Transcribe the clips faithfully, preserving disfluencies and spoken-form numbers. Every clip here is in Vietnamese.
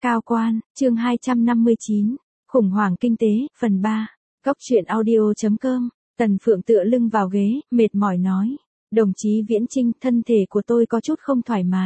Cao quan, chương hai trăm năm mươi chín, khủng hoảng kinh tế, phần ba. Góc truyện audio chấm com, Tần Phượng tựa lưng vào ghế, mệt mỏi nói. Đồng chí Viễn Chinh, thân thể của tôi có chút không thoải mái.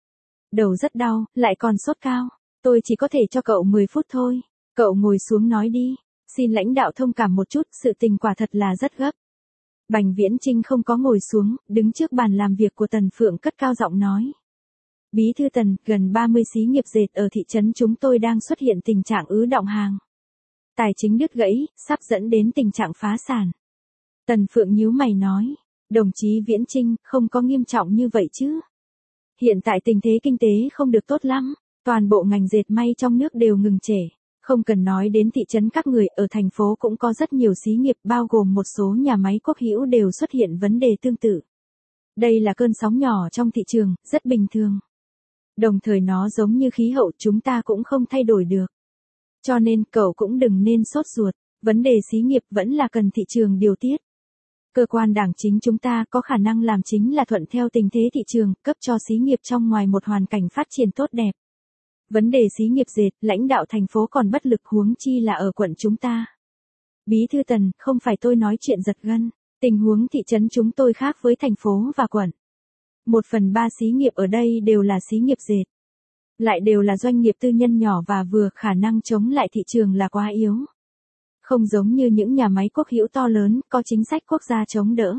Đầu rất đau, lại còn sốt cao. Tôi chỉ có thể cho cậu mười phút thôi. Cậu ngồi xuống nói đi. Xin lãnh đạo thông cảm một chút, sự tình quả thật là rất gấp. Bành Viễn Chinh không có ngồi xuống, đứng trước bàn làm việc của Tần Phượng cất cao giọng nói. Bí thư Tần, gần ba mươi xí nghiệp dệt ở thị trấn chúng tôi đang xuất hiện tình trạng ứ đọng hàng. Tài chính đứt gãy, sắp dẫn đến tình trạng phá sản. Tần Phượng nhíu mày nói, đồng chí Viễn Chinh, không có nghiêm trọng như vậy chứ. Hiện tại tình thế kinh tế không được tốt lắm, toàn bộ ngành dệt may trong nước đều ngừng trệ. Không cần nói đến thị trấn các người, ở thành phố cũng có rất nhiều xí nghiệp bao gồm một số nhà máy quốc hữu đều xuất hiện vấn đề tương tự. Đây là cơn sóng nhỏ trong thị trường, rất bình thường. Đồng thời nó giống như khí hậu chúng ta cũng không thay đổi được. Cho nên cậu cũng đừng nên sốt ruột, vấn đề xí nghiệp vẫn là cần thị trường điều tiết. Cơ quan đảng chính chúng ta có khả năng làm chính là thuận theo tình thế thị trường, cấp cho xí nghiệp trong ngoài một hoàn cảnh phát triển tốt đẹp. Vấn đề xí nghiệp dệt, lãnh đạo thành phố còn bất lực huống chi là ở quận chúng ta. Bí thư Tần, không phải tôi nói chuyện giật gân, tình huống thị trấn chúng tôi khác với thành phố và quận. Một phần ba xí nghiệp ở đây đều là xí nghiệp dệt. Lại đều là doanh nghiệp tư nhân nhỏ và vừa, khả năng chống lại thị trường là quá yếu. Không giống như những nhà máy quốc hữu to lớn, có chính sách quốc gia chống đỡ.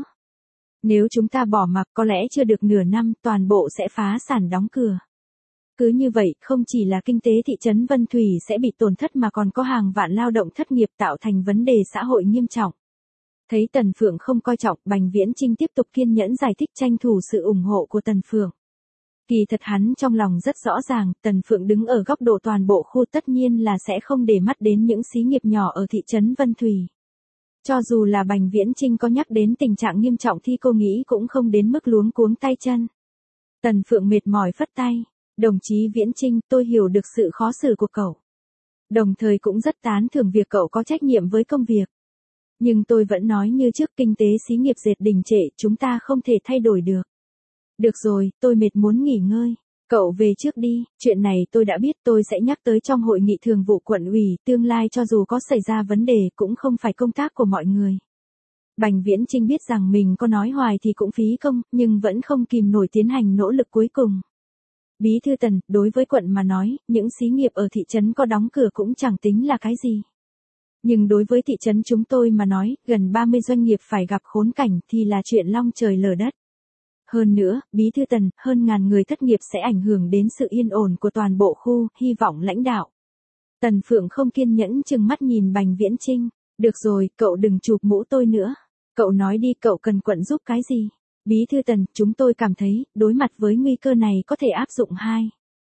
Nếu chúng ta bỏ mặc có lẽ chưa được nửa năm toàn bộ sẽ phá sản đóng cửa. Cứ như vậy, không chỉ là kinh tế thị trấn Vân Thủy sẽ bị tổn thất mà còn có hàng vạn lao động thất nghiệp tạo thành vấn đề xã hội nghiêm trọng. Thấy Tần Phượng không coi trọng, Bành Viễn Chinh tiếp tục kiên nhẫn giải thích tranh thủ sự ủng hộ của Tần Phượng. Kỳ thật hắn trong lòng rất rõ ràng, Tần Phượng đứng ở góc độ toàn bộ khu tất nhiên là sẽ không để mắt đến những xí nghiệp nhỏ ở thị trấn Vân Thủy. Cho dù là Bành Viễn Chinh có nhắc đến tình trạng nghiêm trọng thì cô nghĩ cũng không đến mức luống cuống tay chân. Tần Phượng mệt mỏi phất tay. Đồng chí Viễn Chinh, tôi hiểu được sự khó xử của cậu. Đồng thời cũng rất tán thưởng việc cậu có trách nhiệm với công việc. Nhưng tôi vẫn nói như trước, kinh tế xí nghiệp dệt đình trệ, chúng ta không thể thay đổi được. Được rồi, tôi mệt muốn nghỉ ngơi. Cậu về trước đi, chuyện này tôi đã biết, tôi sẽ nhắc tới trong hội nghị thường vụ quận ủy, tương lai cho dù có xảy ra vấn đề cũng không phải công tác của mọi người. Bành Viễn Chinh biết rằng mình có nói hoài thì cũng phí công, nhưng vẫn không kìm nổi tiến hành nỗ lực cuối cùng. Bí thư Tần, đối với quận mà nói, những xí nghiệp ở thị trấn có đóng cửa cũng chẳng tính là cái gì. Nhưng đối với thị trấn chúng tôi mà nói, gần ba mươi doanh nghiệp phải gặp khốn cảnh thì là chuyện long trời lở đất. Hơn nữa, Bí thư Tần, hơn ngàn người thất nghiệp sẽ ảnh hưởng đến sự yên ổn của toàn bộ khu, hy vọng lãnh đạo. Tần Phượng không kiên nhẫn chừng mắt nhìn Bành Viễn Chinh. Được rồi, cậu đừng chụp mũ tôi nữa. Cậu nói đi, cậu cần quận giúp cái gì? Bí thư Tần, chúng tôi cảm thấy, đối mặt với nguy cơ này có thể áp dụng hai.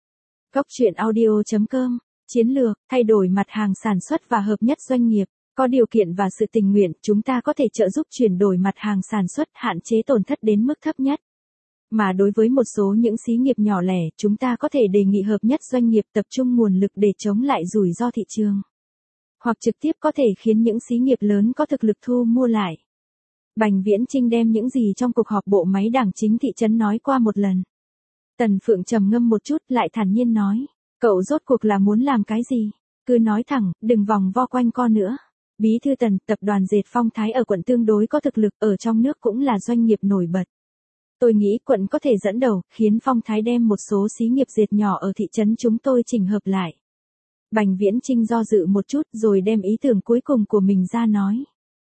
Góc truyện audio chấm com, chiến lược, thay đổi mặt hàng sản xuất và hợp nhất doanh nghiệp. Có điều kiện và sự tình nguyện, chúng ta có thể trợ giúp chuyển đổi mặt hàng sản xuất, hạn chế tổn thất đến mức thấp nhất. Mà đối với một số những xí nghiệp nhỏ lẻ, chúng ta có thể đề nghị hợp nhất doanh nghiệp tập trung nguồn lực để chống lại rủi ro thị trường. Hoặc trực tiếp có thể khiến những xí nghiệp lớn có thực lực thu mua lại. Bành Viễn Chinh đem những gì trong cuộc họp bộ máy đảng chính thị trấn nói qua một lần. Tần Phượng trầm ngâm một chút lại thản nhiên nói, cậu rốt cuộc là muốn làm cái gì? Cứ nói thẳng, đừng vòng vo quanh co nữa. Bí thư Tần, tập đoàn dệt Phong Thái ở quận tương đối có thực lực, ở trong nước cũng là doanh nghiệp nổi bật. Tôi nghĩ quận có thể dẫn đầu, khiến Phong Thái đem một số xí nghiệp dệt nhỏ ở thị trấn chúng tôi chỉnh hợp lại. Bành Viễn Chinh do dự một chút rồi đem ý tưởng cuối cùng của mình ra nói.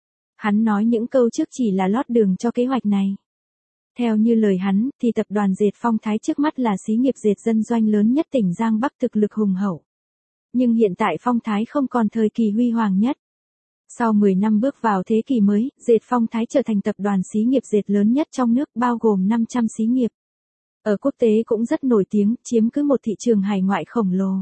Hắn nói những câu trước chỉ là lót đường cho kế hoạch này. Theo như lời hắn, thì tập đoàn dệt Phong Thái trước mắt là xí nghiệp dệt dân doanh lớn nhất tỉnh Giang Bắc, thực lực hùng hậu. Nhưng hiện tại Phong Thái không còn thời kỳ huy hoàng nhất. Sau mười năm bước vào thế kỷ mới, dệt Phong Thái trở thành tập đoàn xí nghiệp dệt lớn nhất trong nước, bao gồm năm trăm xí nghiệp. Ở quốc tế cũng rất nổi tiếng, chiếm cứ một thị trường hải ngoại khổng lồ.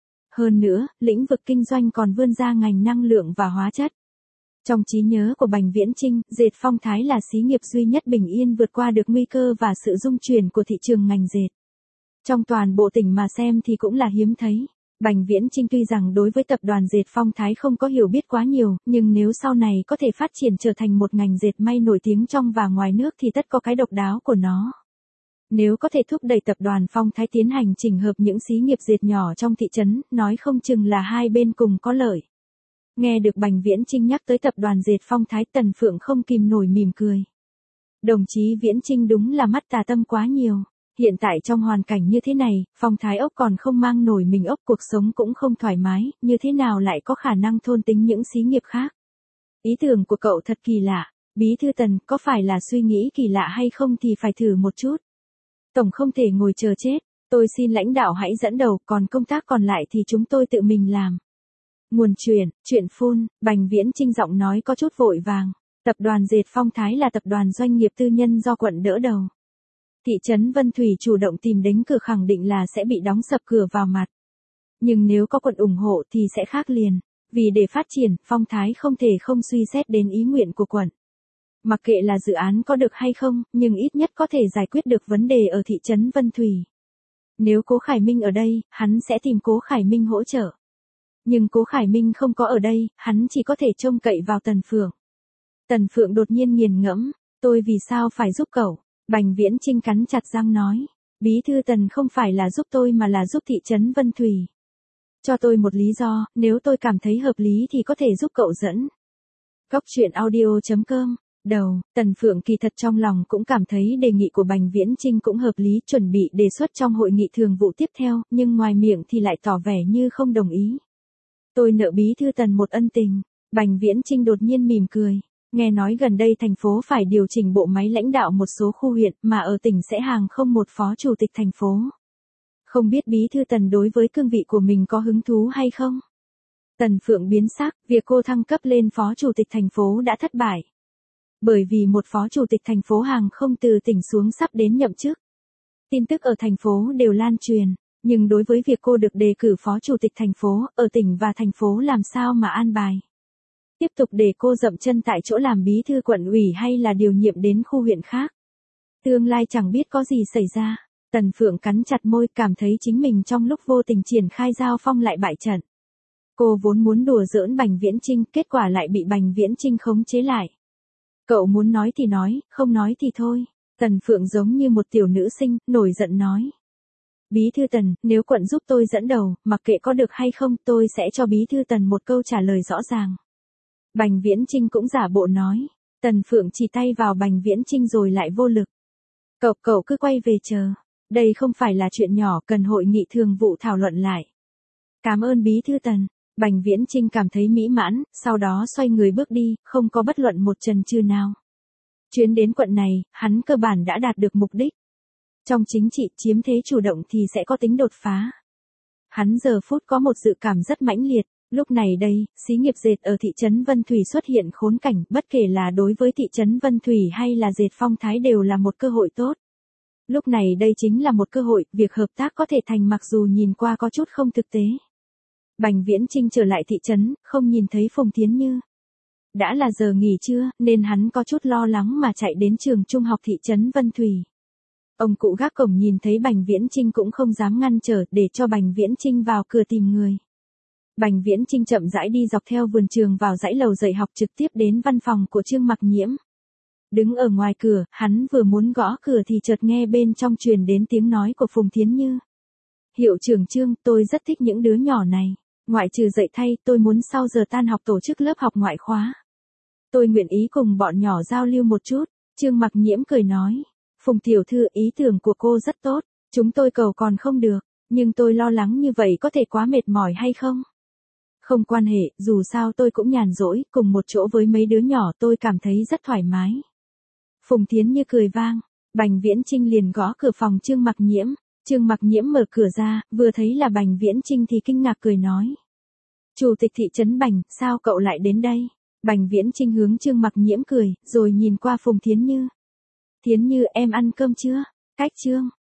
Hơn nữa, lĩnh vực kinh doanh còn vươn ra ngành năng lượng và hóa chất. Trong trí nhớ của Bành Viễn Chinh, dệt Phong Thái là xí nghiệp duy nhất bình yên vượt qua được nguy cơ và sự rung chuyển của thị trường ngành dệt. Trong toàn bộ tỉnh mà xem thì cũng là hiếm thấy. Bành Viễn Chinh tuy rằng đối với tập đoàn dệt Phong Thái không có hiểu biết quá nhiều, nhưng nếu sau này có thể phát triển trở thành một ngành dệt may nổi tiếng trong và ngoài nước thì tất có cái độc đáo của nó. Nếu có thể thúc đẩy tập đoàn Phong Thái tiến hành chỉnh hợp những xí nghiệp dệt nhỏ trong thị trấn, nói không chừng là hai bên cùng có lợi. Nghe được Bành Viễn Chinh nhắc tới tập đoàn dệt Phong Thái, Tần Phượng không kìm nổi mỉm cười. Đồng chí Viễn Chinh đúng là mắt tà tâm quá nhiều. Hiện tại trong hoàn cảnh như thế này, Phong Thái ốc còn không mang nổi mình ốc, cuộc sống cũng không thoải mái, như thế nào lại có khả năng thôn tính những xí nghiệp khác. Ý tưởng của cậu thật kỳ lạ. Bí thư Tần, có phải là suy nghĩ kỳ lạ hay không thì phải thử một chút. Tổng không thể ngồi chờ chết, tôi xin lãnh đạo hãy dẫn đầu, còn công tác còn lại thì chúng tôi tự mình làm. Nguồn chuyện, chuyện phun, Bành Viễn Chinh giọng nói có chút vội vàng. Tập đoàn dệt Phong Thái là tập đoàn doanh nghiệp tư nhân do quận đỡ đầu. Thị trấn Vân Thủy chủ động tìm đến cửa khẳng định là sẽ bị đóng sập cửa vào mặt. Nhưng nếu có quận ủng hộ thì sẽ khác liền. Vì để phát triển, Phong Thái không thể không suy xét đến ý nguyện của quận. Mặc kệ là dự án có được hay không, nhưng ít nhất có thể giải quyết được vấn đề ở thị trấn Vân Thủy. Nếu Cố Khải Minh ở đây, hắn sẽ tìm Cố Khải Minh hỗ trợ. Nhưng Cố Khải Minh không có ở đây, hắn chỉ có thể trông cậy vào Tần Phượng. Tần Phượng đột nhiên nghiền ngẫm, tôi vì sao phải giúp cậu? Bành Viễn Chinh cắn chặt răng nói, Bí thư Tần không phải là giúp tôi mà là giúp thị trấn Vân Thủy. Cho tôi một lý do, nếu tôi cảm thấy hợp lý thì có thể giúp cậu dẫn. Góc truyện audio chấm com. Đầu, Tần Phượng kỳ thật trong lòng cũng cảm thấy đề nghị của Bành Viễn Chinh cũng hợp lý, chuẩn bị đề xuất trong hội nghị thường vụ tiếp theo, nhưng ngoài miệng thì lại tỏ vẻ như không đồng ý. Tôi nợ Bí thư Tần một ân tình. Bành Viễn Chinh đột nhiên mỉm cười. Nghe nói gần đây thành phố phải điều chỉnh bộ máy lãnh đạo một số khu huyện, mà ở tỉnh sẽ hàng không một phó chủ tịch thành phố. Không biết Bí thư Tần đối với cương vị của mình có hứng thú hay không? Tần Phượng biến sắc, việc cô thăng cấp lên phó chủ tịch thành phố đã thất bại. Bởi vì một phó chủ tịch thành phố hàng không từ tỉnh xuống sắp đến nhậm chức. Tin tức ở thành phố đều lan truyền, nhưng đối với việc cô được đề cử phó chủ tịch thành phố, ở tỉnh và thành phố làm sao mà an bài. Tiếp tục để cô dậm chân tại chỗ làm bí thư quận ủy hay là điều nhiệm đến khu huyện khác. Tương lai chẳng biết có gì xảy ra. Tần Phượng cắn chặt môi, cảm thấy chính mình trong lúc vô tình triển khai giao phong lại bại trận. Cô vốn muốn đùa giỡn Bành Viễn Chinh, kết quả lại bị Bành Viễn Chinh khống chế lại. Cậu muốn nói thì nói, không nói thì thôi. Tần Phượng giống như một tiểu nữ sinh, nổi giận nói. Bí thư Tần, nếu quận giúp tôi dẫn đầu, mặc kệ có được hay không, tôi sẽ cho Bí thư Tần một câu trả lời rõ ràng. Bành Viễn Chinh cũng giả bộ nói. Tần Phượng chỉ tay vào Bành Viễn Chinh rồi lại vô lực. Cậu cậu cứ quay về chờ. Đây không phải là chuyện nhỏ, cần hội nghị thường vụ thảo luận lại. Cảm ơn Bí thư Tần. Bành Viễn Chinh cảm thấy mỹ mãn, sau đó xoay người bước đi, không có bất luận một chần chừ nào. Chuyến đến quận này, hắn cơ bản đã đạt được mục đích. Trong chính trị chiếm thế chủ động thì sẽ có tính đột phá. Hắn giờ phút có một dự cảm rất mãnh liệt, lúc này đây, xí nghiệp dệt ở thị trấn Vân Thủy xuất hiện khốn cảnh, bất kể là đối với thị trấn Vân Thủy hay là dệt Phong Thái đều là một cơ hội tốt. Lúc này đây chính là một cơ hội, việc hợp tác có thể thành mặc dù nhìn qua có chút không thực tế. Bành Viễn Chinh trở lại thị trấn, không nhìn thấy Phùng Thiến Như. Đã là giờ nghỉ trưa, nên hắn có chút lo lắng mà chạy đến trường trung học thị trấn Vân Thủy. Ông cụ gác cổng nhìn thấy Bành Viễn Chinh cũng không dám ngăn trở, để cho Bành Viễn Chinh vào cửa tìm người. Bành Viễn Chinh chậm rãi đi dọc theo vườn trường vào dãy lầu dạy học trực tiếp đến văn phòng của Trương Mặc Nhiễm. Đứng ở ngoài cửa, hắn vừa muốn gõ cửa thì chợt nghe bên trong truyền đến tiếng nói của Phùng Thiến Như. Hiệu trưởng Trương, tôi rất thích những đứa nhỏ này. Ngoại trừ dạy thay, tôi muốn sau giờ tan học tổ chức lớp học ngoại khóa. Tôi nguyện ý cùng bọn nhỏ giao lưu một chút. Trương Mặc Nhiễm cười nói. Phùng tiểu thư, ý tưởng của cô rất tốt. Chúng tôi cầu còn không được. Nhưng tôi lo lắng như vậy có thể quá mệt mỏi hay không? Không quan hệ, dù sao tôi cũng nhàn rỗi, cùng một chỗ với mấy đứa nhỏ tôi cảm thấy rất thoải mái. Phùng Thiến Như cười vang. Bành Viễn Chinh liền gõ cửa phòng Trương Mặc Nhiễm. Trương Mặc Nhiễm mở cửa ra, vừa thấy là Bành Viễn Chinh thì kinh ngạc cười nói. Chủ tịch thị trấn Bành, sao cậu lại đến đây? Bành Viễn Chinh hướng Trương Mặc Nhiễm cười, rồi nhìn qua Phùng Thiến Như. Thiến Như, em ăn cơm chưa? Cách Trương.